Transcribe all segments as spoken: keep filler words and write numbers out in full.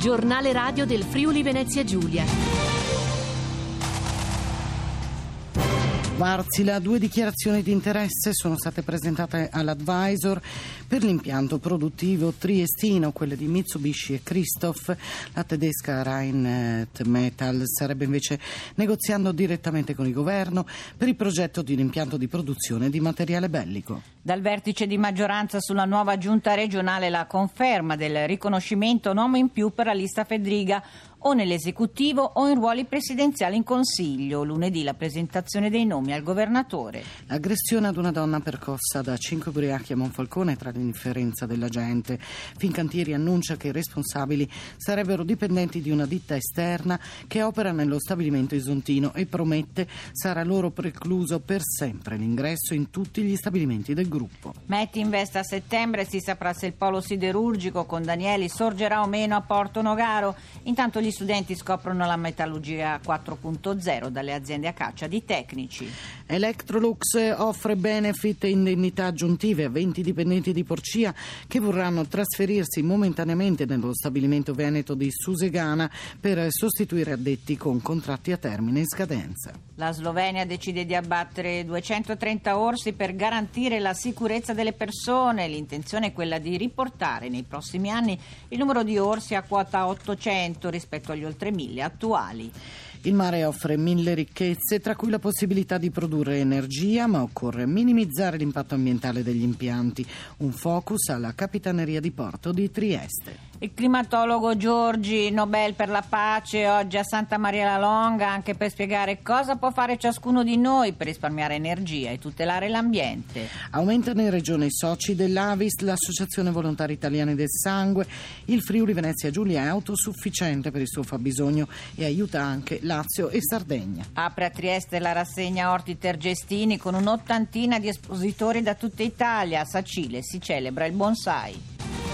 Giornale radio del Friuli Venezia Giulia. Varzila, due dichiarazioni di interesse sono state presentate all'advisor per l'impianto produttivo triestino, quelle di Mitsubishi e Christoph. La tedesca Rheinmetall starebbe invece negoziando direttamente con il governo per il progetto di un impianto di produzione di materiale bellico. Dal vertice di maggioranza sulla nuova giunta regionale la conferma del riconoscimento un uomo in più per la lista Fedriga, o nell'esecutivo o in ruoli presidenziali in consiglio. Lunedì la presentazione dei nomi al governatore. Aggressione ad una donna percossa da cinque ubriachi a Monfalcone tra l'indifferenza della gente. Fincantieri annuncia che i responsabili sarebbero dipendenti di una ditta esterna che opera nello stabilimento isontino e promette sarà loro precluso per sempre l'ingresso in tutti gli stabilimenti del gruppo. Metti investe a settembre, si saprà se il polo siderurgico con Danieli sorgerà o meno a Porto Nogaro. Intanto gli studenti scoprono la metallurgia quattro punto zero dalle aziende a caccia di tecnici. Electrolux offre benefit e indennità aggiuntive a venti dipendenti di Porcia che vorranno trasferirsi momentaneamente nello stabilimento veneto di Susegana per sostituire addetti con contratti a termine in scadenza. La Slovenia decide di abbattere duecentotrenta orsi per garantire la sicurezza delle persone. L'intenzione è quella di riportare nei prossimi anni il numero di orsi a quota ottocento rispetto agli oltre mille attuali. Il mare offre mille ricchezze, tra cui la possibilità di produrre energia, ma occorre minimizzare l'impatto ambientale degli impianti. Un focus alla Capitaneria di Porto di Trieste. Il climatologo Giorgi, Nobel per la pace, oggi a Santa Maria la Longa, anche per spiegare cosa può fare ciascuno di noi per risparmiare energia e tutelare l'ambiente. Aumentano in regione i soci dell'Avis, l'Associazione Volontari Italiani del Sangue. Il Friuli Venezia Giulia è autosufficiente per il suo fabbisogno e aiuta anche Lazio e Sardegna. Apre a Trieste la rassegna Orti Tergestini con un'ottantina di espositori da tutta Italia. A Sacile si celebra il bonsai.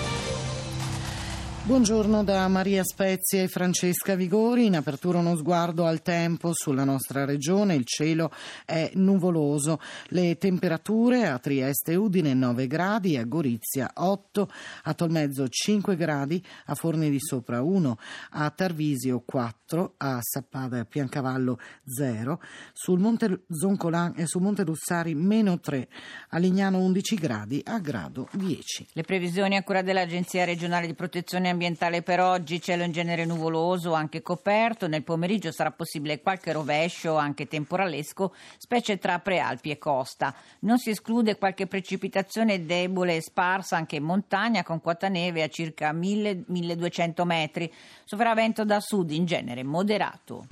Buongiorno da Maria Spezia e Francesca Vigori. In apertura uno sguardo al tempo sulla nostra regione. Il cielo è nuvoloso. Le temperature a Trieste e Udine nove gradi, a Gorizia otto, a Tolmezzo cinque gradi, a Forni di Sopra uno, a Tarvisio quattro, a Sappada e Piancavallo zero, sul Monte Zoncolan e sul Monte Russari meno tre, a Lignano undici gradi, a Grado dieci. Le previsioni a cura dell'Agenzia regionale di protezione ambientale per oggi: cielo in genere nuvoloso, anche coperto. Nel pomeriggio sarà possibile qualche rovescio, anche temporalesco, specie tra prealpi e costa. Non si esclude qualche precipitazione debole e sparsa anche in montagna, con quota neve a circa mille milleduecento metri. Sofferà vento da sud, in genere moderato.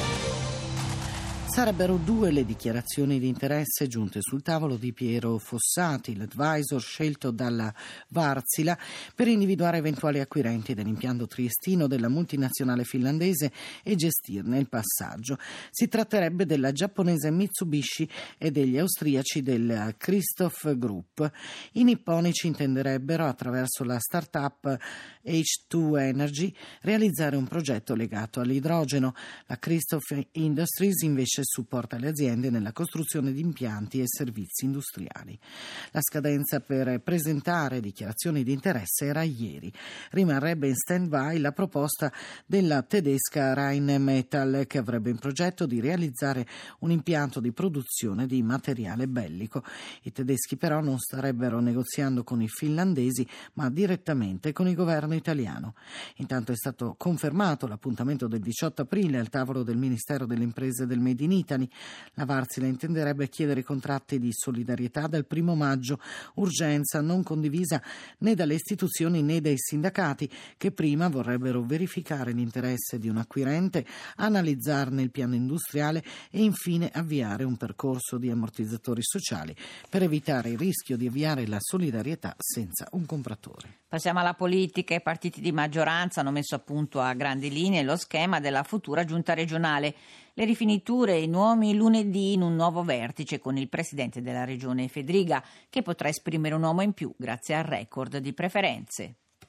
Sarebbero due le dichiarazioni di interesse giunte sul tavolo di Piero Fossati, l'advisor scelto dalla Varzila per individuare eventuali acquirenti dell'impianto triestino della multinazionale finlandese e gestirne il passaggio. Si tratterebbe della giapponese Mitsubishi e degli austriaci del Christoph Group. I nipponici intenderebbero, attraverso la start-up H due Energy, realizzare un progetto legato all'idrogeno. La Christoph Industries invece supporta le aziende nella costruzione di impianti e servizi industriali. La scadenza per presentare dichiarazioni di interesse era ieri. Rimarrebbe in stand-by la proposta della tedesca Rheinmetall, che avrebbe in progetto di realizzare un impianto di produzione di materiale bellico. I tedeschi però non starebbero negoziando con i finlandesi, ma direttamente con il governo italiano. Intanto è stato confermato l'appuntamento del diciotto aprile al tavolo del Ministero delle Imprese del Made in Italy. La Varzila intenderebbe chiedere contratti di solidarietà dal primo maggio, urgenza non condivisa né dalle istituzioni né dai sindacati, che prima vorrebbero verificare l'interesse di un acquirente, analizzarne il piano industriale e infine avviare un percorso di ammortizzatori sociali per evitare il rischio di avviare la solidarietà senza un compratore. Passiamo alla politica. I partiti di maggioranza hanno messo a punto a grandi linee lo schema della futura giunta regionale. Le rifiniture e i nomi lunedì in un nuovo vertice con il presidente della regione Fedriga, che potrà esprimere un uomo in più grazie al record di preferenze.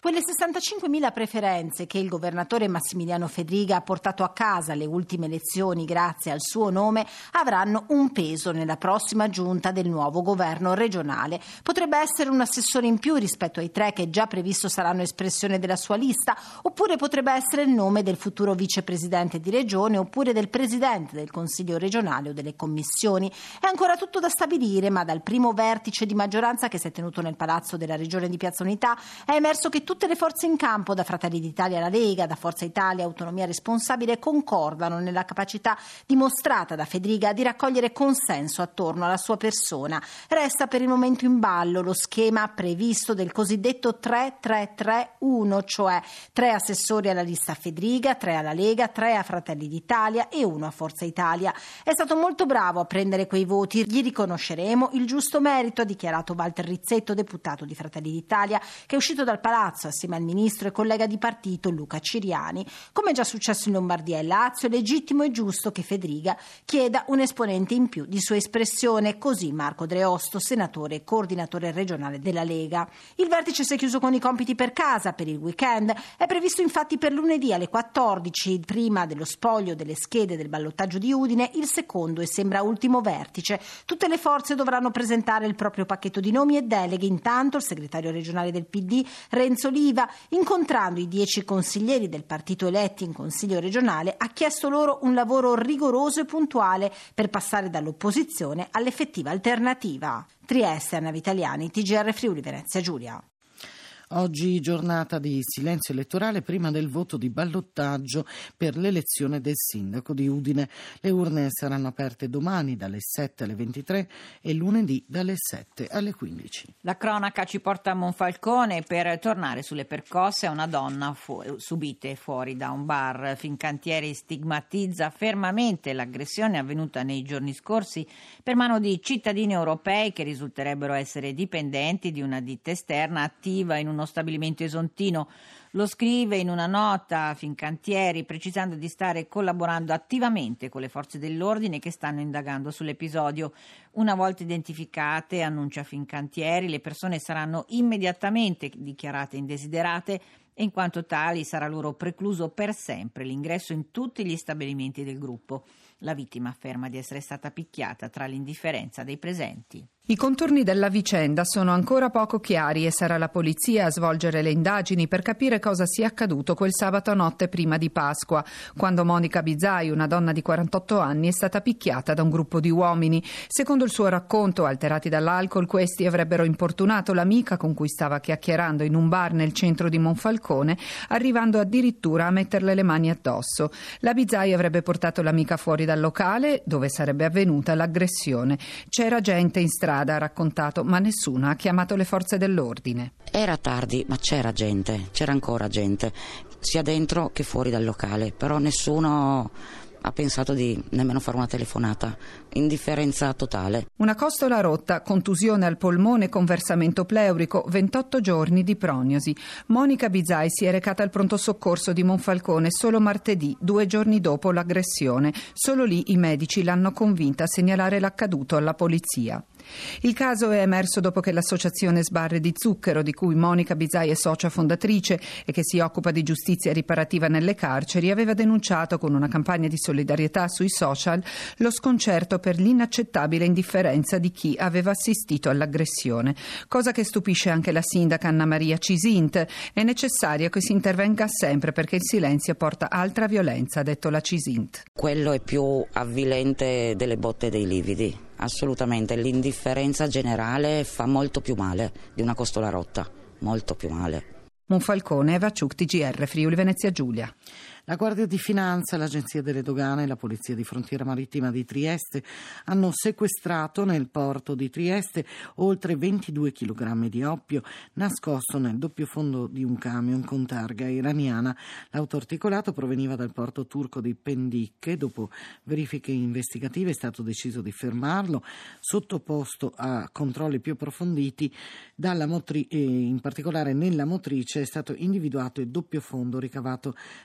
Quelle sessantacinquemila preferenze che il governatore Massimiliano Fedriga ha portato a casa alle ultime elezioni grazie al suo nome avranno un peso nella prossima giunta del nuovo governo regionale. Potrebbe essere un assessore in più rispetto ai tre che già previsto saranno espressione della sua lista, oppure potrebbe essere il nome del futuro vicepresidente di regione oppure del presidente del Consiglio regionale o delle commissioni. È ancora tutto da stabilire, ma dal primo vertice di maggioranza che si è tenuto nel Palazzo della Regione di Piazza Unità è emerso che tutte le forze in campo, da Fratelli d'Italia alla Lega, da Forza Italia Autonomia Responsabile, concordano nella capacità dimostrata da Fedriga di raccogliere consenso attorno alla sua persona. Resta per il momento in ballo lo schema previsto del cosiddetto tre tre tre uno, cioè tre assessori alla lista Fedriga, tre alla Lega, tre a Fratelli d'Italia e uno a Forza Italia. È stato molto bravo a prendere quei voti, gli riconosceremo il giusto merito, ha dichiarato Walter Rizzetto, deputato di Fratelli d'Italia, che è uscito dal palazzo assieme al ministro e collega di partito Luca Ciriani. Come già successo in Lombardia e Lazio, è legittimo e giusto che Fedriga chieda un esponente in più di sua espressione, così Marco Dreosto, senatore e coordinatore regionale della Lega. Il vertice si è chiuso con i compiti per casa per il weekend. È previsto infatti per lunedì alle quattordici, prima dello spoglio delle schede del ballottaggio di Udine, il secondo e sembra ultimo vertice. Tutte le forze dovranno presentare il proprio pacchetto di nomi e deleghe. Intanto il segretario regionale del P D, Renzo Liva, incontrando i dieci consiglieri del partito eletti in Consiglio regionale, ha chiesto loro un lavoro rigoroso e puntuale per passare dall'opposizione all'effettiva alternativa. Trieste, Anna Vitaliani, T G R Friuli Venezia Giulia. Oggi giornata di silenzio elettorale prima del voto di ballottaggio per l'elezione del sindaco di Udine. Le urne saranno aperte domani dalle sette alle ventitré e lunedì dalle sette alle quindici. La cronaca ci porta a Monfalcone per tornare sulle percosse a una donna fu- subite fuori da un bar. Fincantieri stigmatizza fermamente l'aggressione avvenuta nei giorni scorsi per mano di cittadini europei che risulterebbero essere dipendenti di una ditta esterna attiva in uno stabilimento esontino. Lo scrive in una nota Fincantieri, precisando di stare collaborando attivamente con le forze dell'ordine che stanno indagando sull'episodio. Una volta identificate, annuncia Fincantieri, le persone saranno immediatamente dichiarate indesiderate e in quanto tali sarà loro precluso per sempre l'ingresso in tutti gli stabilimenti del gruppo. La vittima afferma di essere stata picchiata tra l'indifferenza dei presenti. I contorni della vicenda sono ancora poco chiari e sarà la polizia a svolgere le indagini per capire cosa sia accaduto quel sabato notte prima di Pasqua, quando Monica Bizai, una donna di quarantotto anni, è stata picchiata da un gruppo di uomini. Secondo il suo racconto, alterati dall'alcol, questi avrebbero importunato l'amica con cui stava chiacchierando in un bar nel centro di Monfalcone, arrivando addirittura a metterle le mani addosso. La Bizai avrebbe portato l'amica fuori dal locale dove sarebbe avvenuta l'aggressione. C'era gente in strada, ha raccontato, ma nessuno ha chiamato le forze dell'ordine. Era tardi, ma c'era gente, c'era ancora gente, sia dentro che fuori dal locale, però nessuno ha pensato di nemmeno fare una telefonata. Indifferenza totale. Una costola rotta, contusione al polmone con versamento pleurico, ventotto giorni di prognosi. Monica Bizai si è recata al pronto soccorso di Monfalcone solo martedì, due giorni dopo l'aggressione. Solo lì i medici l'hanno convinta a segnalare l'accaduto alla polizia. Il caso è emerso dopo che l'associazione Sbarre di Zucchero, di cui Monica Bizai è socia fondatrice e che si occupa di giustizia riparativa nelle carceri, aveva denunciato con una campagna di solidarietà sui social lo sconcerto per l'inaccettabile indifferenza di chi aveva assistito all'aggressione. Cosa che stupisce anche la sindaca Anna Maria Cisint. È necessario che si intervenga sempre perché il silenzio porta altra violenza, ha detto la Cisint. Quello è più avvilente delle botte dei lividi. Assolutamente, l'indifferenza generale fa molto più male di una costola rotta, molto più male. Monfalcone, Eva Ciuc, T G R Friuli Venezia Giulia. La Guardia di Finanza, l'Agenzia delle Dogane e la Polizia di Frontiera Marittima di Trieste hanno sequestrato nel porto di Trieste oltre ventidue chilogrammi di oppio nascosto nel doppio fondo di un camion con targa iraniana. L'autoarticolato proveniva dal porto turco di Pendik. Dopo verifiche investigative è stato deciso di fermarlo, sottoposto a controlli più approfonditi. Dalla motri- eh, in particolare nella motrice è stato individuato il doppio fondo ricavato nel vano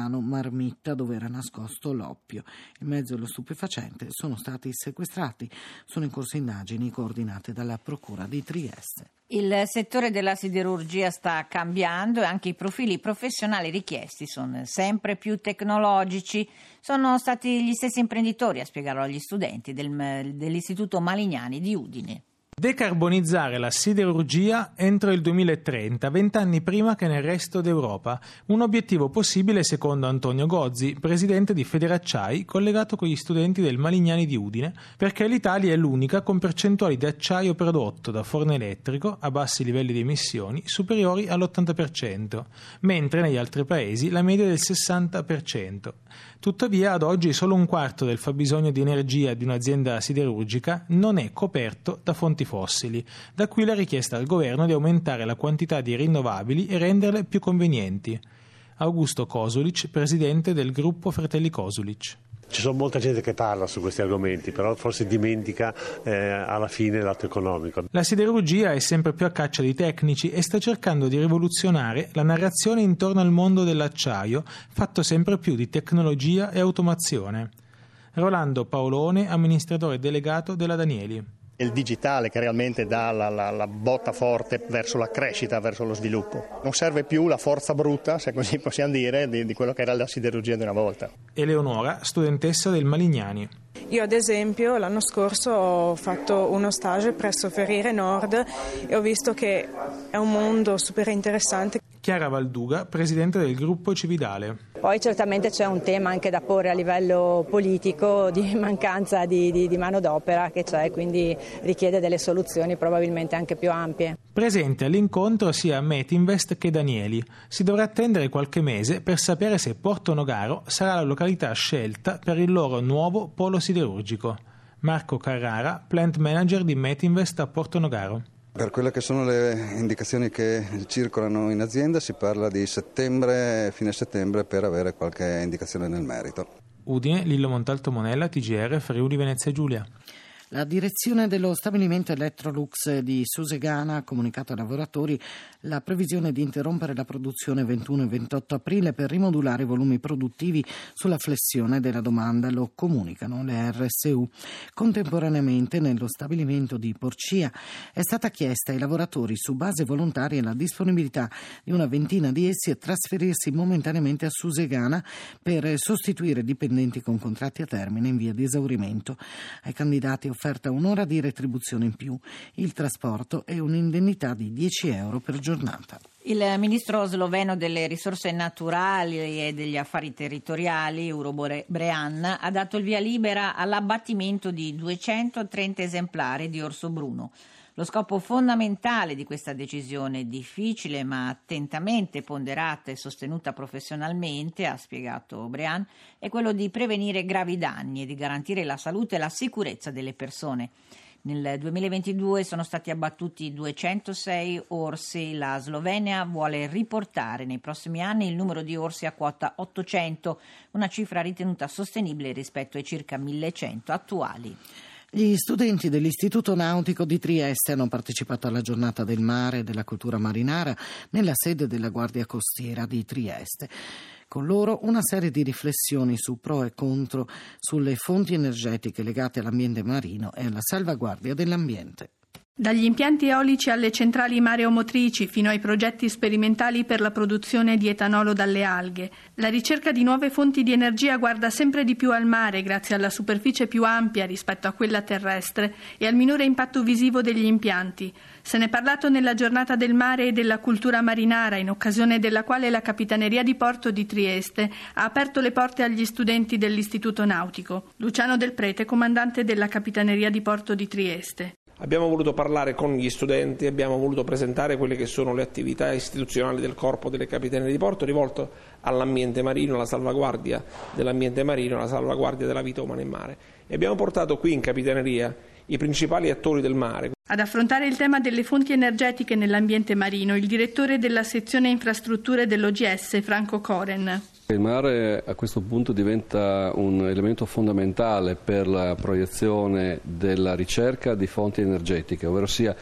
vano marmitta dove era nascosto l'oppio. Il mezzo e lo stupefacente sono stati sequestrati. Sono in corso indagini coordinate dalla Procura di Trieste. Il settore della siderurgia sta cambiando e anche i profili professionali richiesti sono sempre più tecnologici. Sono stati gli stessi imprenditori a spiegarlo agli studenti del, dell'Istituto Malignani di Udine. Decarbonizzare la siderurgia entro il duemilatrenta, vent'anni prima che nel resto d'Europa. Un obiettivo possibile secondo Antonio Gozzi, presidente di Federacciai, collegato con gli studenti del Malignani di Udine, perché l'Italia è l'unica con percentuali di acciaio prodotto da forno elettrico a bassi livelli di emissioni superiori all'ottanta per cento, mentre negli altri paesi la media è del sessanta per cento. Tuttavia, ad oggi solo un quarto del fabbisogno di energia di un'azienda siderurgica non è coperto da fonti fossili, da qui la richiesta al governo di aumentare la quantità di rinnovabili e renderle più convenienti. Augusto Kosulic, presidente del gruppo Fratelli Kosulic. Ci sono molta gente che parla su questi argomenti, però forse dimentica eh, alla fine il lato economico. La siderurgia è sempre più a caccia di tecnici e sta cercando di rivoluzionare la narrazione intorno al mondo dell'acciaio, fatto sempre più di tecnologia e automazione. Rolando Paolone, amministratore delegato della Danieli. Il digitale che realmente dà la, la, la botta forte verso la crescita, verso lo sviluppo. Non serve più la forza bruta, se così possiamo dire, di, di quello che era la siderurgia di una volta. Eleonora, studentessa del Malignani. Io ad esempio l'anno scorso ho fatto uno stage presso Ferriere Nord e ho visto che è un mondo super interessante. Chiara Valduga, presidente del gruppo Cividale. Poi certamente c'è un tema anche da porre a livello politico di mancanza di, di, di manodopera che c'è, quindi richiede delle soluzioni probabilmente anche più ampie. Presente all'incontro sia Metinvest che Danieli. Si dovrà attendere qualche mese per sapere se Portonogaro sarà la località scelta per il loro nuovo polo siderurgico. Marco Carrara, plant manager di Metinvest a Portonogaro. Per quelle che sono le indicazioni che circolano in azienda si parla di settembre, fine settembre, per avere qualche indicazione nel merito. Udine, Lillo Montalto Monella, T G R, Friuli Venezia Giulia. La direzione dello stabilimento Electrolux di Susegana ha comunicato ai lavoratori la previsione di interrompere la produzione ventuno e ventotto aprile per rimodulare i volumi produttivi sulla flessione della domanda, lo comunicano le R S U. Contemporaneamente nello stabilimento di Porcia è stata chiesta ai lavoratori su base volontaria la disponibilità di una ventina di essi a trasferirsi momentaneamente a Susegana per sostituire dipendenti con contratti a termine in via di esaurimento. Ai candidati offerta un'ora di retribuzione in più, il trasporto e un'indennità di dieci euro per giornata. Il ministro sloveno delle risorse naturali e degli affari territoriali, Uro Brean, ha dato il via libera all'abbattimento di duecentotrenta esemplari di orso bruno. Lo scopo fondamentale di questa decisione, difficile ma attentamente ponderata e sostenuta professionalmente, ha spiegato Brean, è quello di prevenire gravi danni e di garantire la salute e la sicurezza delle persone. Nel duemilaventidue sono stati abbattuti duecentosei orsi. La Slovenia vuole riportare nei prossimi anni il numero di orsi a quota ottocento, una cifra ritenuta sostenibile rispetto ai circa millecento attuali. Gli studenti dell'Istituto Nautico di Trieste hanno partecipato alla giornata del mare e della cultura marinara nella sede della Guardia Costiera di Trieste. Con loro una serie di riflessioni su pro e contro sulle fonti energetiche legate all'ambiente marino e alla salvaguardia dell'ambiente. Dagli impianti eolici alle centrali mareomotrici fino ai progetti sperimentali per la produzione di etanolo dalle alghe, la ricerca di nuove fonti di energia guarda sempre di più al mare grazie alla superficie più ampia rispetto a quella terrestre e al minore impatto visivo degli impianti. Se ne è parlato nella giornata del mare e della cultura marinara, in occasione della quale la Capitaneria di Porto di Trieste ha aperto le porte agli studenti dell'Istituto Nautico. Luciano Del Prete, comandante della Capitaneria di Porto di Trieste. Abbiamo voluto parlare con gli studenti, abbiamo voluto presentare quelle che sono le attività istituzionali del Corpo delle Capitanerie di Porto rivolto all'ambiente marino, alla salvaguardia dell'ambiente marino, alla salvaguardia della vita umana in mare. E abbiamo portato qui in Capitaneria i principali attori del mare. Ad affrontare il tema delle fonti energetiche nell'ambiente marino, il direttore della sezione infrastrutture dell'O G S, Franco Coren. Il mare a questo punto diventa un elemento fondamentale per la proiezione della ricerca di fonti energetiche, ovvero sia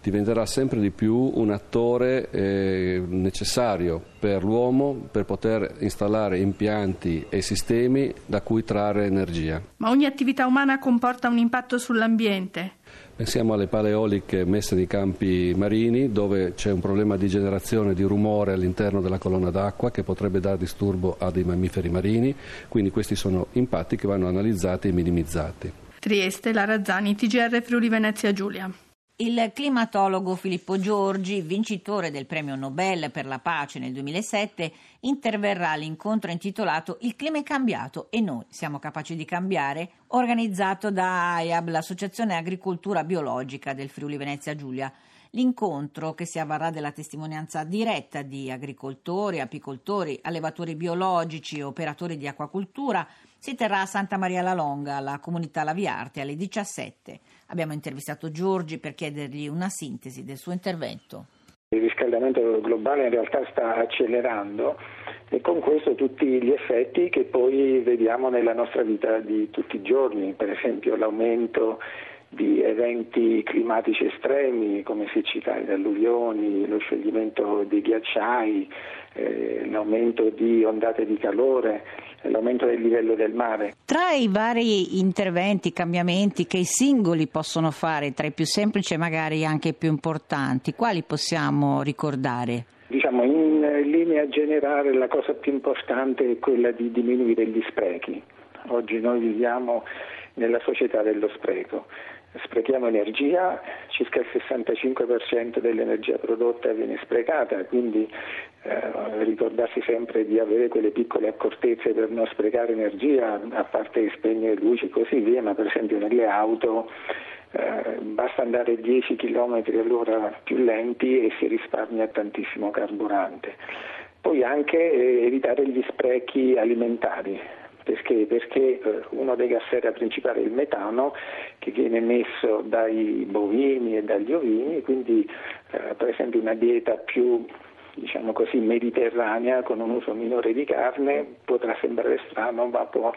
diventerà sempre di più un attore eh, necessario per l'uomo per poter installare impianti e sistemi da cui trarre energia. Ma ogni attività umana comporta un impatto sull'ambiente. Pensiamo alle pale eoliche messe nei campi marini, dove c'è un problema di generazione di rumore all'interno della colonna d'acqua che potrebbe dare disturbo a dei mammiferi marini, quindi questi sono impatti che vanno analizzati e minimizzati. Trieste, Lara Zani, T G R Friuli Venezia Giulia. Il climatologo Filippo Giorgi, vincitore del premio Nobel per la pace nel duemilasette, interverrà all'incontro intitolato Il clima è cambiato e noi siamo capaci di cambiare, organizzato da A I A B, l'Associazione Agricoltura Biologica del Friuli Venezia Giulia. L'incontro, che si avvarrà della testimonianza diretta di agricoltori, apicoltori, allevatori biologici e operatori di acquacultura, si terrà a Santa Maria la Longa, alla comunità Laviarte, alle diciassette. Abbiamo intervistato Giorgi per chiedergli una sintesi del suo intervento. Il riscaldamento globale in realtà sta accelerando e con questo tutti gli effetti che poi vediamo nella nostra vita di tutti i giorni, per esempio l'aumento di eventi climatici estremi come siccità ed alluvioni, lo scioglimento dei ghiacciai, eh, l'aumento di ondate di calore, l'aumento del livello del mare. Tra i vari interventi, cambiamenti che i singoli possono fare, tra i più semplici e magari anche i più importanti, quali possiamo ricordare? Diciamo, in linea generale la cosa più importante è quella di diminuire gli sprechi. Oggi noi viviamo nella società dello spreco. Sprechiamo energia, circa il sessantacinque per cento dell'energia prodotta viene sprecata, quindi eh, ricordarsi sempre di avere quelle piccole accortezze per non sprecare energia, a parte spegnere luci e così via, ma per esempio nelle auto eh, basta andare dieci chilometri all'ora più lenti e si risparmia tantissimo carburante. Poi anche eh, evitare gli sprechi alimentari. Perché? Perché uno dei gas serra principali è il metano, che viene emesso dai bovini e dagli ovini, quindi eh, per esempio una dieta più, diciamo così, mediterranea, con un uso minore di carne, potrà sembrare strano, ma può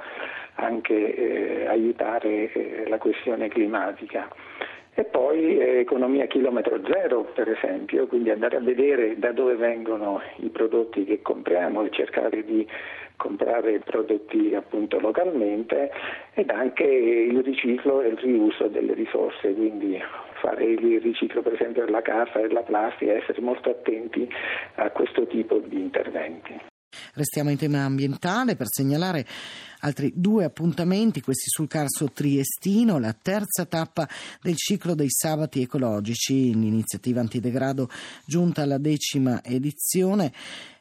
anche eh, aiutare eh, la questione climatica. E poi eh, economia chilometro zero, per esempio, quindi andare a vedere da dove vengono i prodotti che compriamo e cercare di comprare prodotti appunto localmente, ed anche il riciclo e il riuso delle risorse, quindi fare il riciclo per esempio della carta e della plastica, essere molto attenti a questo tipo di interventi. Restiamo in tema ambientale per segnalare altri due appuntamenti, questi sul Carso triestino, la terza tappa del ciclo dei sabati ecologici, l'iniziativa antidegrado giunta alla decima edizione.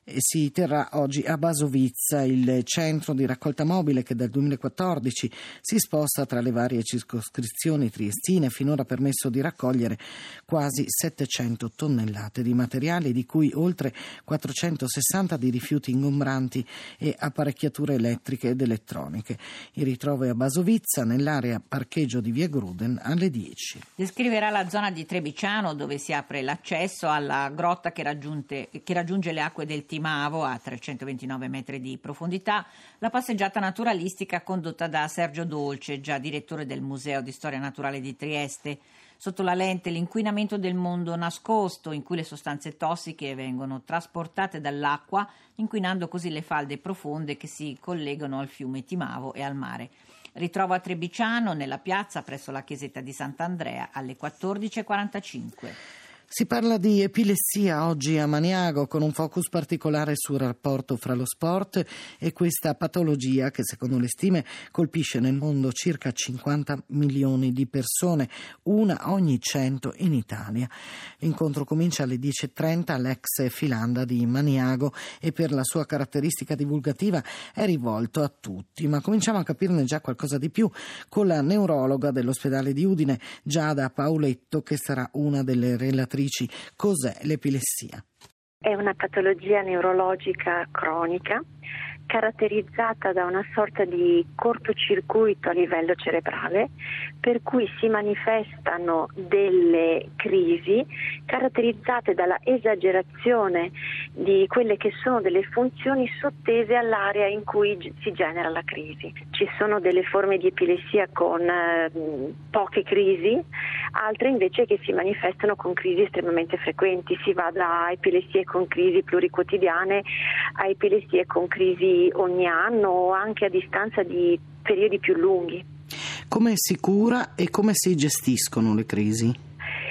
Si terrà oggi a Basovizza, il centro di raccolta mobile che dal duemilaquattordici si sposta tra le varie circoscrizioni triestine, finora ha permesso di raccogliere quasi settecento tonnellate di materiali, di cui oltre quattrocentosessanta di rifiuti ingombranti e apparecchiature elettriche ed elettroniche. Il ritrovo è a Basovizza, nell'area parcheggio di via Gruden, alle dieci. Descriverà la zona di Trebiciano, dove si apre l'accesso alla grotta che, raggiunte, che raggiunge le acque del Timavo a trecentoventinove metri di profondità, la passeggiata naturalistica condotta da Sergio Dolce, già direttore del Museo di Storia Naturale di Trieste. Sotto la lente l'inquinamento del mondo nascosto, in cui le sostanze tossiche vengono trasportate dall'acqua, inquinando così le falde profonde che si collegano al fiume Timavo e al mare. Ritrovo a Trebiciano, nella piazza presso la chiesetta di Sant'Andrea, alle quattordici e quarantacinque. Si parla di epilessia oggi a Maniago, con un focus particolare sul rapporto fra lo sport e questa patologia che, secondo le stime, colpisce nel mondo circa cinquanta milioni di persone, una ogni cento in Italia. L'incontro comincia alle dieci e trenta all'ex Filanda di Maniago e per la sua caratteristica divulgativa è rivolto a tutti, ma cominciamo a capirne già qualcosa di più con la neurologa dell'ospedale di Udine, Giada Pauletto, che sarà una delle relatrici. Cos'è l'epilessia? È una patologia neurologica cronica caratterizzata da una sorta di cortocircuito a livello cerebrale, per cui si manifestano delle crisi caratterizzate dalla esagerazione di quelle che sono delle funzioni sottese all'area in cui si genera la crisi. Ci sono delle forme di epilessia con eh, poche crisi, altre invece che si manifestano con crisi estremamente frequenti. Si va da epilessie con crisi pluriquotidiane a epilessie con crisi ogni anno o anche a distanza di periodi più lunghi. Come si cura e come si gestiscono le crisi?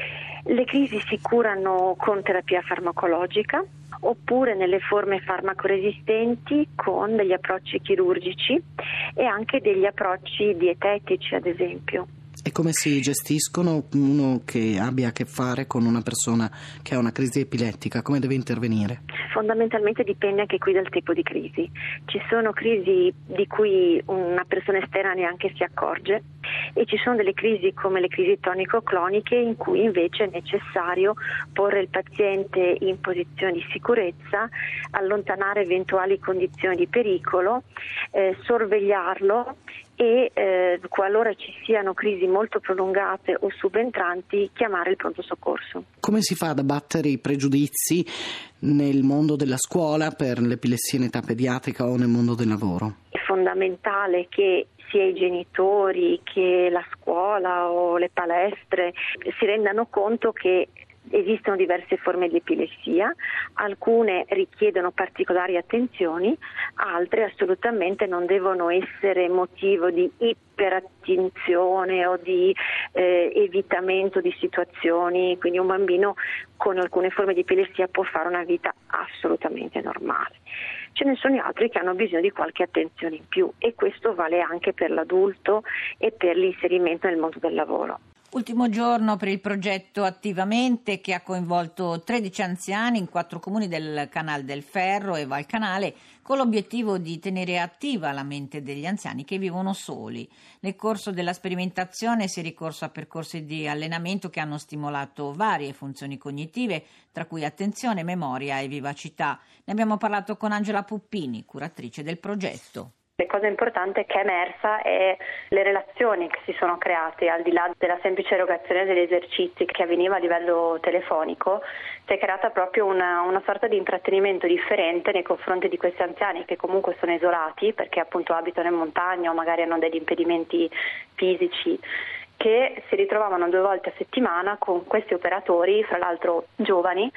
Le crisi si curano con terapia farmacologica oppure nelle forme farmacoresistenti con degli approcci chirurgici e anche degli approcci dietetici, ad esempio. E come si gestiscono uno che abbia a che fare con una persona che ha una crisi epilettica? Come deve intervenire? Fondamentalmente dipende anche qui dal tipo di crisi. Ci sono crisi di cui una persona esterna neanche si accorge e ci sono delle crisi come le crisi tonico-cloniche in cui invece è necessario porre il paziente in posizione di sicurezza, allontanare eventuali condizioni di pericolo, eh, sorvegliarlo e eh, qualora ci siano crisi molto prolungate o subentranti chiamare il pronto soccorso. Come si fa ad abbattere i pregiudizi nel mondo della scuola per l'epilessia in età pediatrica o nel mondo del lavoro? È fondamentale che sia i genitori che la scuola o le palestre si rendano conto che esistono diverse forme di epilessia, alcune richiedono particolari attenzioni, altre assolutamente non devono essere motivo di iperattenzione o di eh, evitamento di situazioni, quindi un bambino con alcune forme di epilessia può fare una vita assolutamente normale. Ce ne sono altri che hanno bisogno di qualche attenzione in più e questo vale anche per l'adulto e per l'inserimento nel mondo del lavoro. Ultimo giorno per il progetto Attivamente, che ha coinvolto tredici anziani in quattro comuni del Canal del Ferro e Valcanale, con l'obiettivo di tenere attiva la mente degli anziani che vivono soli. Nel corso della sperimentazione si è ricorso a percorsi di allenamento che hanno stimolato varie funzioni cognitive, tra cui attenzione, memoria e vivacità. Ne abbiamo parlato con Angela Puppini, curatrice del progetto. La cosa importante che è emersa è le relazioni che si sono create, al di là della semplice erogazione degli esercizi che avveniva a livello telefonico. Si è creata proprio una, una sorta di intrattenimento differente nei confronti di questi anziani che comunque sono isolati perché appunto abitano in montagna o magari hanno degli impedimenti fisici, che si ritrovavano due volte a settimana con questi operatori, fra l'altro giovani,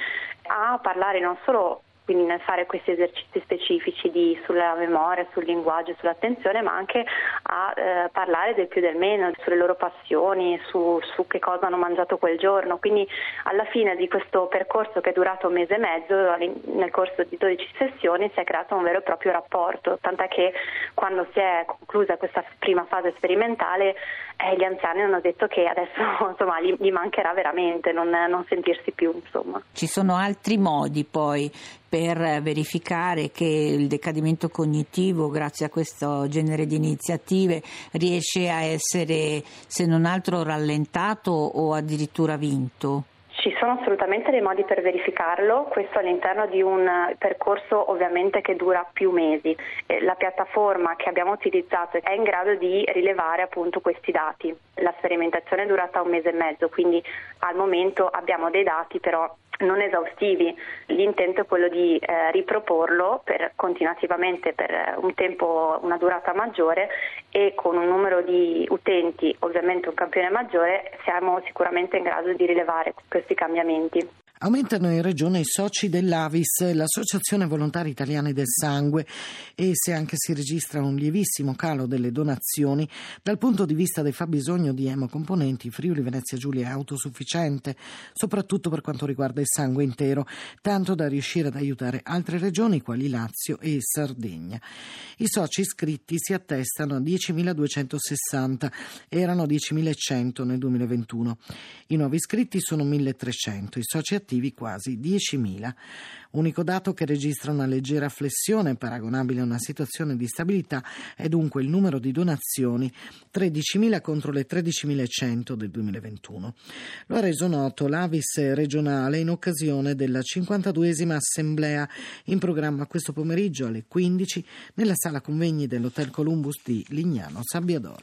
a parlare non solo quindi nel fare questi esercizi specifici di, sulla memoria, sul linguaggio, sull'attenzione, ma anche a eh, parlare del più del meno, sulle loro passioni, su, su che cosa hanno mangiato quel giorno. Quindi alla fine di questo percorso che è durato un mese e mezzo, nel corso di dodici sessioni si è creato un vero e proprio rapporto, tant'è che quando si è conclusa questa prima fase sperimentale eh, gli anziani hanno detto che adesso insomma, gli, gli mancherà veramente non, non sentirsi più. Insomma. Ci sono altri modi poi per verificare che il decadimento cognitivo, grazie a questo genere di iniziative, riesce a essere, se non altro, rallentato o addirittura vinto? Ci sono assolutamente dei modi per verificarlo, questo all'interno di un percorso ovviamente che dura più mesi. La piattaforma che abbiamo utilizzato è in grado di rilevare appunto questi dati. La sperimentazione è durata un mese e mezzo, quindi al momento abbiamo dei dati però non esaustivi. L'intento è quello di eh, riproporlo per continuativamente per un tempo, una durata maggiore e con un numero di utenti, ovviamente un campione maggiore, siamo sicuramente in grado di rilevare questi cambiamenti. Aumentano in regione i soci dell'A V I S, l'Associazione Volontari Italiani del Sangue, e se anche si registra un lievissimo calo delle donazioni, dal punto di vista del fabbisogno di emocomponenti Friuli Venezia Giulia è autosufficiente, soprattutto per quanto riguarda il sangue intero, tanto da riuscire ad aiutare altre regioni quali Lazio e Sardegna. I soci iscritti si attestano a diecimiladuecentosessanta, erano diecimilacento nel duemilaventuno. I nuovi iscritti sono milletrecento, i soci attivi quasi diecimila. Unico dato che registra una leggera flessione paragonabile a una situazione di stabilità è dunque il numero di donazioni, tredicimila contro le tredicimilacento del duemilaventuno. Lo ha reso noto l'A V I S regionale in occasione della cinquantaduesima assemblea in programma questo pomeriggio alle quindici nella sala convegni dell'Hotel Columbus di Lignano Sabbiadoro.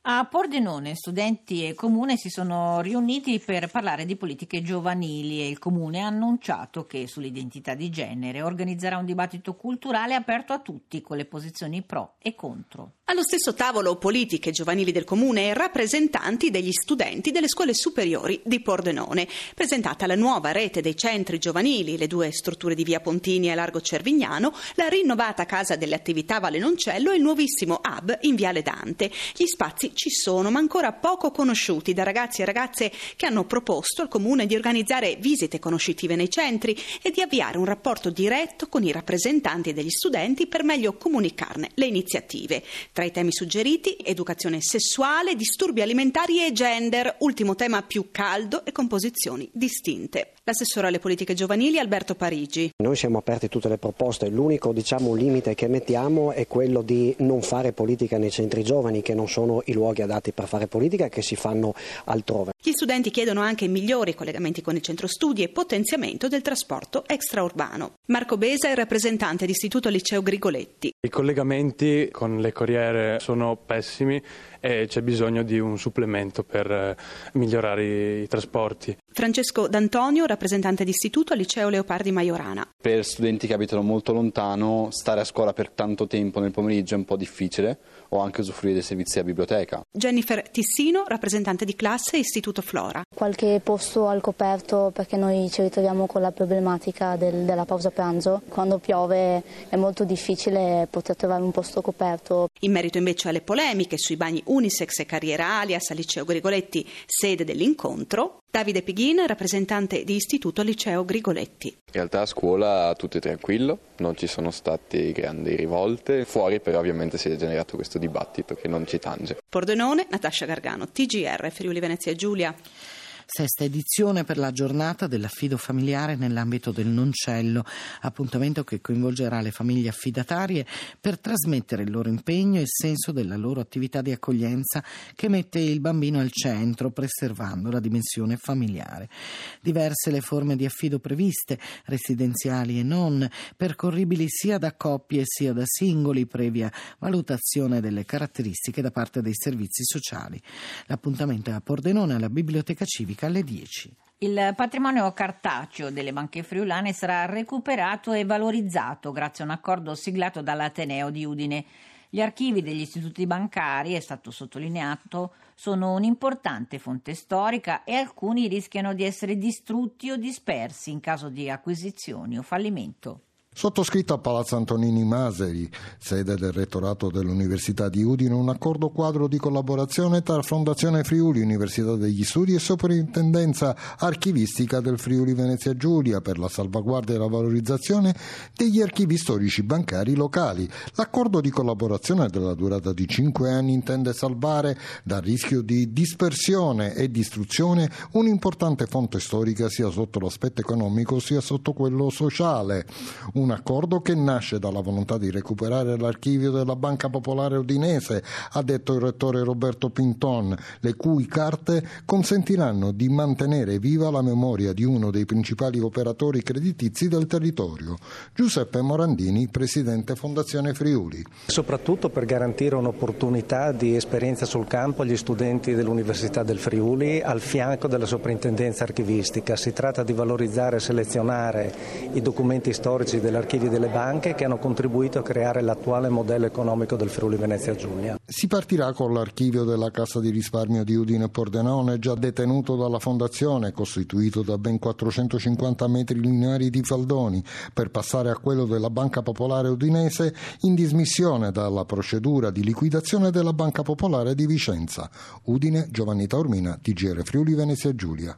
A Pordenone studenti e comune si sono riuniti per parlare di politiche giovanili e il comune ha annunciato che sull'identità di genere organizzerà un dibattito culturale aperto a tutti con le posizioni pro e contro. Allo stesso tavolo politiche giovanili del comune e rappresentanti degli studenti delle scuole superiori di Pordenone. Presentata la nuova rete dei centri giovanili, le due strutture di via Pontini e Largo Cervignano, la rinnovata casa delle attività Valle Noncello e il nuovissimo hub in Viale Dante. Gli spazi ci sono, ma ancora poco conosciuti da ragazzi e ragazze che hanno proposto al comune di organizzare visite conoscitive nei centri e di avviare un rapporto diretto con i rappresentanti degli studenti per meglio comunicarne le iniziative. Tra i temi suggeriti, educazione sessuale, disturbi alimentari e gender, ultimo tema più caldo e composizioni distinte. L'assessore alle politiche giovanili Alberto Parigi. Noi siamo aperti a tutte le proposte, l'unico diciamo limite che mettiamo è quello di non fare politica nei centri giovani, che non sono i luoghi adatti per fare politica, che si fanno altrove. Gli studenti chiedono anche migliori collegamenti con il centro studi e potenziamento del trasporto extraurbano. Marco Besa è rappresentante di Istituto Liceo Grigoletti. I collegamenti con le corriere sono pessimi e c'è bisogno di un supplemento per migliorare i trasporti. Francesco D'Antonio, rappresentante di Istituto Liceo Leopardi Majorana. Per studenti che abitano molto lontano, stare a scuola per tanto tempo nel pomeriggio è un po' difficile, o anche usufruire dei servizi a biblioteca. Jennifer Tissino, rappresentante di classe Istituto Flora. Qualche posto al coperto, perché noi ci ritroviamo con la problematica del, della pausa pranzo. Quando piove è molto difficile poter trovare un posto coperto. In merito invece alle polemiche sui bagni unisex e carriera alias al Liceo Grigoletti, sede dell'incontro, Davide Pighin, rappresentante di Istituto Liceo Grigoletti. In realtà a scuola tutto è tranquillo, non ci sono state grandi rivolte, fuori però ovviamente si è generato questo dibattito che non ci tange. Pordenone, Natascia Gargano, T G R, Friuli Venezia Giulia. Sesta edizione per la giornata dell'affido familiare nell'ambito del Noncello, appuntamento che coinvolgerà le famiglie affidatarie per trasmettere il loro impegno e il senso della loro attività di accoglienza che mette il bambino al centro, preservando la dimensione familiare. Diverse le forme di affido previste, residenziali e non, percorribili sia da coppie sia da singoli, previa valutazione delle caratteristiche da parte dei servizi sociali. L'appuntamento è a Pordenone alla Biblioteca Civica alle dieci. Il patrimonio cartaceo delle banche friulane sarà recuperato e valorizzato grazie a un accordo siglato dall'Ateneo di Udine. Gli archivi degli istituti bancari, è stato sottolineato, sono un'importante fonte storica e alcuni rischiano di essere distrutti o dispersi in caso di acquisizioni o fallimento. Sottoscritto a Palazzo Antonini Maseri, sede del rettorato dell'Università di Udine, un accordo quadro di collaborazione tra Fondazione Friuli, Università degli Studi e Soprintendenza Archivistica del Friuli Venezia Giulia per la salvaguardia e la valorizzazione degli archivi storici bancari locali. L'accordo di collaborazione della durata di cinque anni intende salvare dal rischio di dispersione e distruzione un'importante fonte storica sia sotto l'aspetto economico sia sotto quello sociale. Un accordo che nasce dalla volontà di recuperare l'archivio della Banca Popolare Udinese, ha detto il rettore Roberto Pinton, le cui carte consentiranno di mantenere viva la memoria di uno dei principali operatori creditizi del territorio. Giuseppe Morandini, presidente Fondazione Friuli. Soprattutto per garantire un'opportunità di esperienza sul campo agli studenti dell'Università del Friuli al fianco della soprintendenza archivistica. Si tratta di valorizzare e selezionare i documenti storici dell'archivio delle banche che hanno contribuito a creare l'attuale modello economico del Friuli Venezia Giulia. Si partirà con l'archivio della Cassa di risparmio di Udine Pordenone, già detenuto dalla Fondazione, costituito da ben quattrocentocinquanta metri lineari di faldoni, per passare a quello della Banca Popolare Udinese in dismissione dalla procedura di liquidazione della Banca Popolare di Vicenza. Udine, Giovanni Taormina, T G R Friuli Venezia Giulia.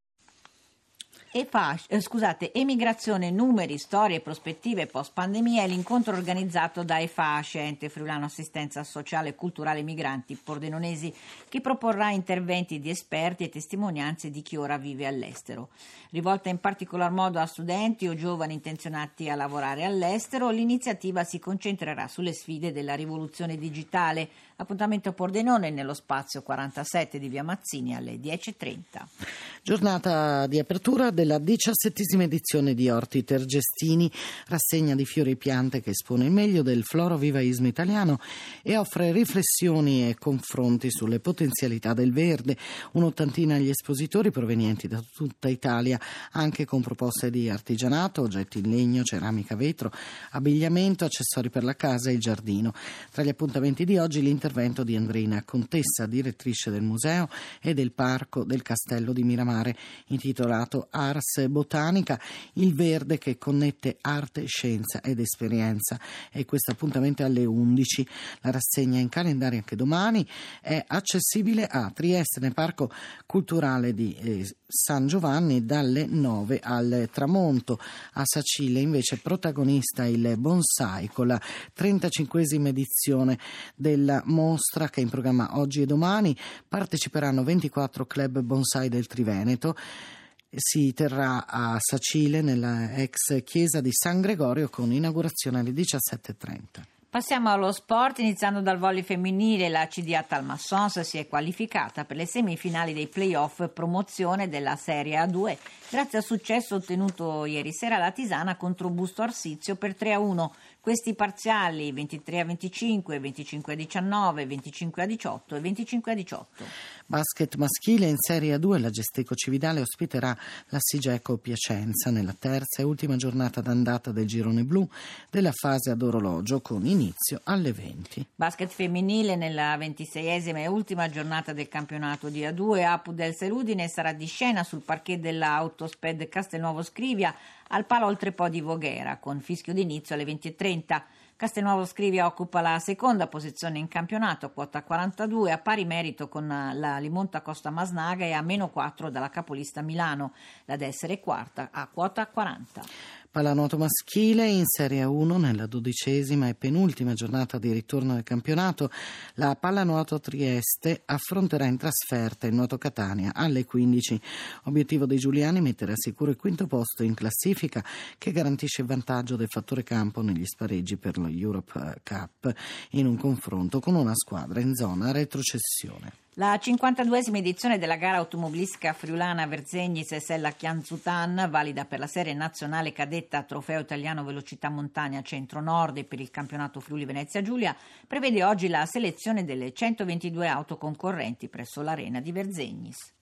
E fascia, eh, scusate, emigrazione, numeri, storie e prospettive post pandemia è l'incontro organizzato da EFASCE, Ente Friulano Assistenza Sociale e Culturale Migranti Pordenonesi, che proporrà interventi di esperti e testimonianze di chi ora vive all'estero. Rivolta in particolar modo a studenti o giovani intenzionati a lavorare all'estero, l'iniziativa si concentrerà sulle sfide della rivoluzione digitale, Appuntamento a Pordenone nello spazio quarantasette di Via Mazzini alle dieci e trenta. Giornata di apertura della diciassettesima edizione di Orti Tergestini, rassegna di fiori e piante che espone il meglio del florovivaismo italiano e offre riflessioni e confronti sulle potenzialità del verde. Un'ottantina gli espositori provenienti da tutta Italia, anche con proposte di artigianato, oggetti in legno, ceramica, vetro, abbigliamento, accessori per la casa e il giardino. Tra gli appuntamenti di oggi l'intervento di Andrina Contessa, direttrice del museo e del parco del Castello di Miramare, intitolato Ars Botanica, il verde che connette arte, scienza ed esperienza. E questo appuntamento è alle undici. La rassegna in calendario anche domani è accessibile a Trieste nel Parco Culturale di eh, San Giovanni dalle nove al tramonto. A Sacile invece protagonista il bonsai con la trentacinquesima edizione della mostra che è in programma oggi e domani. Parteciperanno ventiquattro club bonsai del Triveneto. Si terrà a Sacile nella ex chiesa di San Gregorio con inaugurazione alle diciassette e trenta. Passiamo allo sport, iniziando dal volley femminile. La C D A Talmassons si è qualificata per le semifinali dei playoff promozione della Serie A due grazie al successo ottenuto ieri sera alla Tisana contro Busto Arsizio per tre a uno. Questi parziali ventitré a venticinque, venticinque a diciannove, venticinque a diciotto e venticinque a diciotto. Basket maschile in Serie A due, la Gesteco Cividale ospiterà la Sigeco Piacenza nella terza e ultima giornata d'andata del girone blu della fase ad orologio con inizio alle venti. Basket femminile nella ventiseiesima e ultima giornata del campionato di A due, Apu del Serudine sarà di scena sul parquet dell'Autosped Castelnuovo Scrivia al Palo Oltrepò di Voghera con fischio d'inizio alle venti e trenta. Castelnuovo Scrivia occupa la seconda posizione in campionato a quota quarantadue, a pari merito con la Limonta Costa Masnaga e a meno quattro dalla capolista Milano. La Dessere è quarta a quota quaranta. Pallanuoto maschile in Serie A uno nella dodicesima e penultima giornata di ritorno del campionato. La Pallanuoto Trieste affronterà in trasferta il Nuoto Catania alle quindici. Obiettivo dei giuliani mettere a sicuro il quinto posto in classifica che garantisce il vantaggio del fattore campo negli spareggi per lo Europe Cup in un confronto con una squadra in zona retrocessione. La cinquantaduesima edizione della gara automobilistica friulana Verzegnis e Sella Chianzutan, valida per la serie nazionale cadetta Trofeo Italiano Velocità Montagna Centro-Nord e per il campionato Friuli Venezia Giulia, prevede oggi la selezione delle centoventidue auto concorrenti presso l'arena di Verzegnis.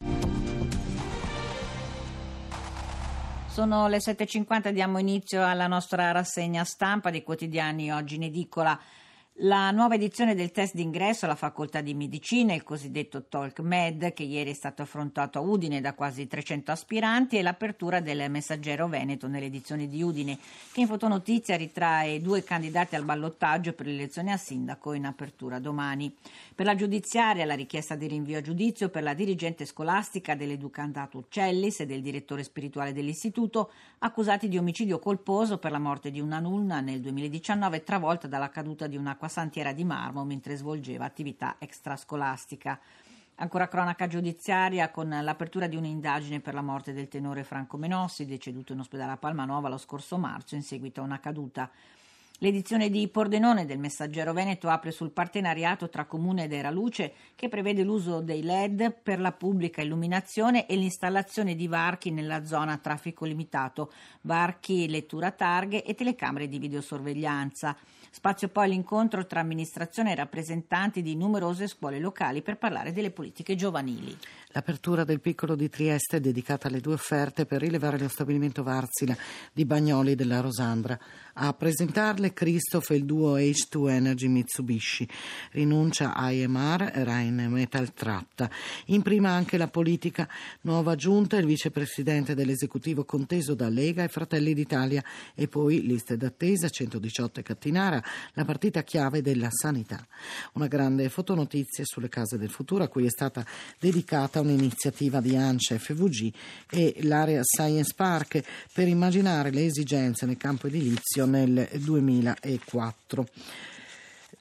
Sono le sette e cinquanta, diamo inizio alla nostra rassegna stampa dei quotidiani oggi in edicola. La nuova edizione del test d'ingresso alla facoltà di medicina, il cosiddetto Talk Med, che ieri è stato affrontato a Udine da quasi trecento aspiranti, e l'apertura del Messaggero Veneto nell'edizione di Udine, che in fotonotizia ritrae due candidati al ballottaggio per l'elezione a sindaco in apertura domani. Per la giudiziaria la richiesta di rinvio a giudizio per la dirigente scolastica dell'educandato Uccellis e del direttore spirituale dell'istituto, accusati di omicidio colposo per la morte di una nonna nel duemiladiciannove travolta dalla caduta di una santiera di marmo mentre svolgeva attività extrascolastica. Ancora cronaca giudiziaria con l'apertura di un'indagine per la morte del tenore Franco Menossi, deceduto in ospedale a Palmanova lo scorso marzo in seguito a una caduta. L'edizione di Pordenone del Messaggero Veneto apre sul partenariato tra Comune ed Era Luce, che prevede l'uso dei L E D per la pubblica illuminazione e l'installazione di varchi nella zona a traffico limitato, varchi lettura targhe e telecamere di videosorveglianza. Spazio poi l'incontro tra amministrazione e rappresentanti di numerose scuole locali per parlare delle politiche giovanili. L'apertura del Piccolo di Trieste è dedicata alle due offerte per rilevare lo stabilimento Varsila di Bagnoli della Rosandra. A presentarle Christoph e il duo H due Energy Mitsubishi. Rinuncia a I M R e Rheinmetall tratta. In prima anche la politica. Nuova giunta, il vicepresidente dell'esecutivo conteso da Lega e Fratelli d'Italia e poi liste d'attesa centodiciotto e Cattinara, la partita chiave della sanità. Una grande fotonotizia sulle case del futuro a cui è stata dedicata un'iniziativa di ANCE F V G e l'area Science Park per immaginare le esigenze nel campo edilizio nel duemilaquattro.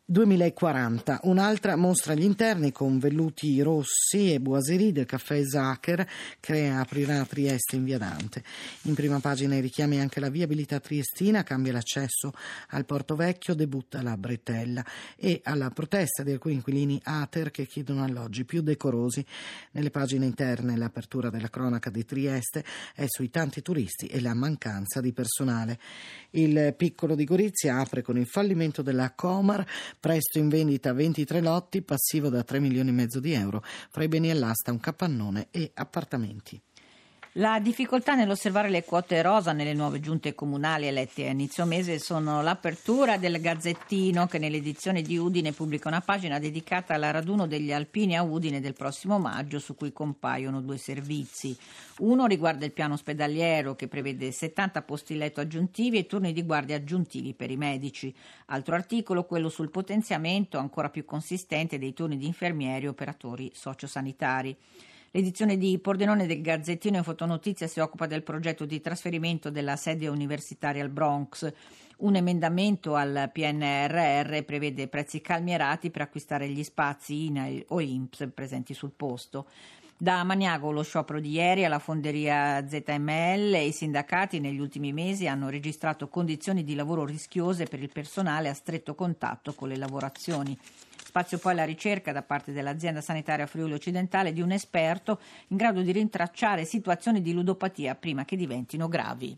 duemilaquaranta. Un'altra mostra agli interni con velluti rossi e boiserie del caffè Zacher che aprirà a Trieste in via Dante. In prima pagina i richiami anche la viabilità triestina, cambia l'accesso al Porto Vecchio, debutta la bretella, e alla protesta di alcuni inquilini Ater che chiedono alloggi più decorosi. Nelle pagine interne l'apertura della cronaca di Trieste è sui tanti turisti e la mancanza di personale. Il Piccolo di Gorizia apre con il fallimento della Comar, presto in vendita ventitré lotti, passivo da tre milioni e mezzo di euro, fra i beni all'asta un capannone e appartamenti. La difficoltà nell'osservare le quote rosa nelle nuove giunte comunali elette a inizio mese sono l'apertura del Gazzettino, che nell'edizione di Udine pubblica una pagina dedicata al raduno degli alpini a Udine del prossimo maggio, su cui compaiono due servizi. Uno riguarda il piano ospedaliero, che prevede settanta posti letto aggiuntivi e turni di guardia aggiuntivi per i medici. Altro articolo, quello sul potenziamento ancora più consistente dei turni di infermieri e operatori sociosanitari. L'edizione di Pordenone del Gazzettino in fotonotizia si occupa del progetto di trasferimento della sede universitaria al Bronx. Un emendamento al P N R R prevede prezzi calmierati per acquistare gli spazi I N A I o I N P S presenti sul posto. Da Magnago lo sciopero di ieri alla fonderia Z M L, i sindacati negli ultimi mesi hanno registrato condizioni di lavoro rischiose per il personale a stretto contatto con le lavorazioni. Spazio poi alla ricerca da parte dell'azienda sanitaria Friuli Occidentale di un esperto in grado di rintracciare situazioni di ludopatia prima che diventino gravi.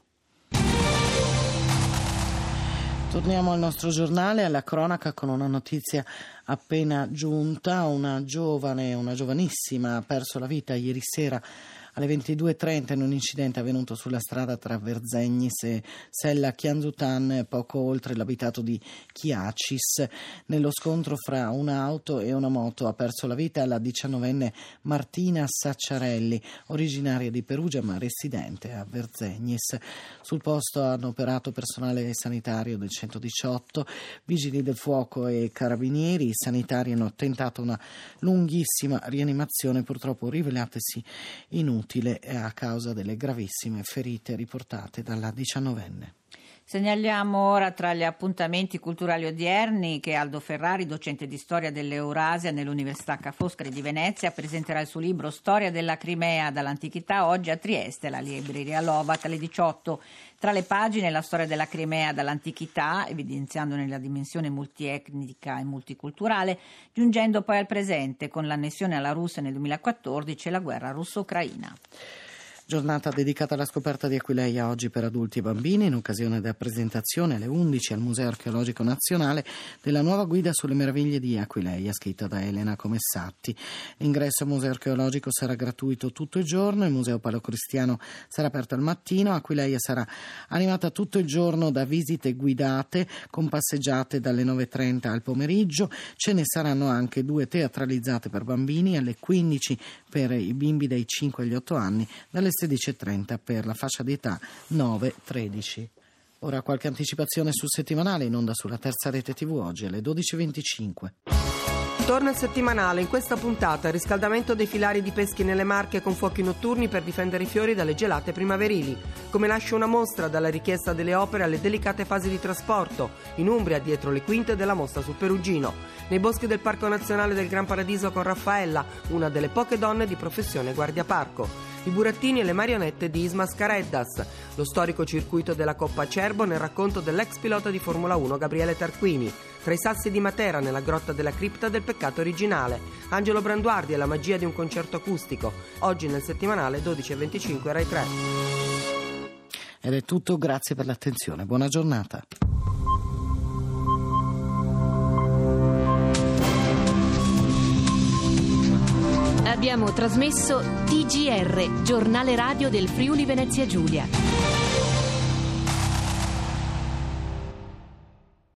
Torniamo al nostro giornale, alla cronaca, con una notizia appena giunta. Una giovane, una giovanissima ha perso la vita ieri sera alle ventidue e trenta in un incidente avvenuto sulla strada tra Verzegnis e Sella Chianzutan, poco oltre l'abitato di Chiacis. Nello scontro fra un'auto e una moto ha perso la vita la diciannovenne Martina Sacciarelli, originaria di Perugia ma residente a Verzegnis. Sul posto hanno operato personale sanitario del centodiciotto, vigili del fuoco e carabinieri. I sanitari hanno tentato una lunghissima rianimazione, purtroppo rivelatesi inutile a causa delle gravissime ferite riportate dalla diciannovenne. Segnaliamo ora tra gli appuntamenti culturali odierni che Aldo Ferrari, docente di storia dell'Eurasia nell'Università Ca' Foscari di Venezia, presenterà il suo libro Storia della Crimea dall'antichità oggi a Trieste, alla libreria Lovat alle diciotto. Tra le pagine la storia della Crimea dall'antichità, evidenziandone la dimensione multietnica e multiculturale, giungendo poi al presente con l'annessione alla Russia nel duemilaquattordici e la guerra russo-ucraina. Giornata dedicata alla scoperta di Aquileia oggi per adulti e bambini, in occasione della presentazione alle undici al Museo Archeologico Nazionale della nuova guida sulle meraviglie di Aquileia, scritta da Elena Comessatti. L'ingresso al Museo Archeologico sarà gratuito tutto il giorno, il Museo Paleocristiano sarà aperto al mattino, Aquileia sarà animata tutto il giorno da visite guidate con passeggiate dalle nove e trenta al pomeriggio, ce ne saranno anche due teatralizzate per bambini alle quindici per i bimbi dai cinque agli otto anni, dalle sedici e trenta per la fascia di età nove tredici. Ora qualche anticipazione sul settimanale in onda sulla terza rete tivù oggi alle dodici e venticinque. Torna il settimanale. In questa puntata il riscaldamento dei filari di peschi nelle Marche con fuochi notturni per difendere i fiori dalle gelate primaverili. Come nasce una mostra dalla richiesta delle opere alle delicate fasi di trasporto. In Umbria, dietro le quinte della mostra sul Perugino. Nei boschi del Parco Nazionale del Gran Paradiso con Raffaella, una delle poche donne di professione guardiaparco. I burattini e le marionette di Isma Scareddas, lo storico circuito della Coppa Acerbo nel racconto dell'ex pilota di Formula uno Gabriele Tarquini, tra i sassi di Matera nella grotta della cripta del peccato originale, Angelo Branduardi e la magia di un concerto acustico, oggi nel settimanale dodici e venticinque Rai tre. Ed è tutto, grazie per l'attenzione, buona giornata. Abbiamo trasmesso T G R, giornale radio del Friuli Venezia Giulia.